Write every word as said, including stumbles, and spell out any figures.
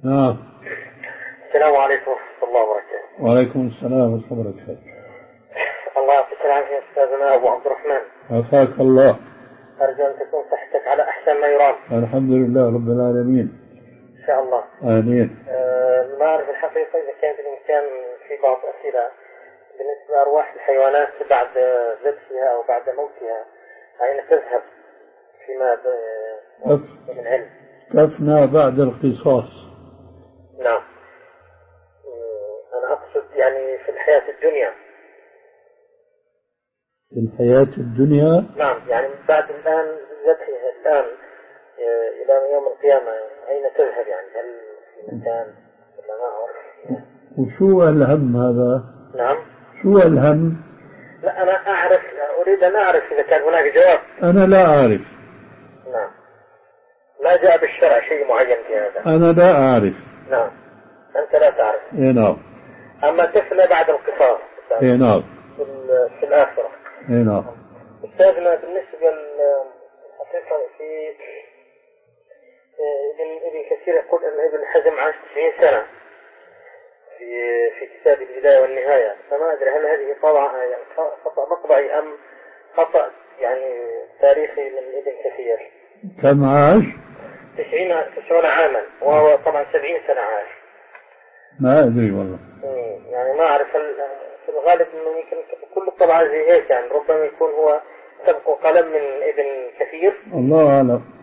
نعم. السلام عليكم ورحمة الله وبركاته. وعليكم السلام ورحمة الله وبركاته. الله يعطيك العافية أستاذنا أبو عبد الرحمن. عافاك الله. أرجو أن تكون صحتك على أحسن ما يرام. الحمد لله رب العالمين. إن شاء الله. آمين. أه ما أعرف الحقيقة إذا كان بالإمكان في بعض أسئلة بالنسبة لأرواح الحيوانات بعد ذبحها أو بعد موتها أين تذهب فيما من علم؟ كفنا بعد القصاص. نعم. أنا أقصد يعني في الحياة الدنيا. في الحياة الدنيا. نعم يعني بعد الآن ذبحها الآن إلى يوم القيامة أين تذهب يعني؟ هل في مكان ولا ما أعرف؟ وشو الهم هذا؟ نعم. شو الهم؟ لا أنا أعرف، أريد أن أعرف إذا كان هناك جواب. أنا لا أعرف. نعم. ما جاء بالشرع شيء معين في هذا. أنا لا أعرف. نعم. أنت لا تعرف. إيه نعم. أما تفنى بعد القصاص. إيه نعم. في, في الآخرة. إيه نعم. أستاذنا بالنسبة للحقيقة في ابن ابن كثير يقول أن ابن حزم عاش تسعين سنة في في كتاب البداية والنهاية، فما أدري هل هذه طبعا يعني خطأ مطبعي أم خطأ يعني تاريخي من ابن كثير. كم عاش؟ تسعين تسعون عاما وهو طبعا سبعين سنة عاش. ما أدري والله. يعني ما أعرف في الغالب إنه يمكن كل الطبعات زي هيك يعني ربما يكون هو سبق قلم من ابن كثير. الله أعلم.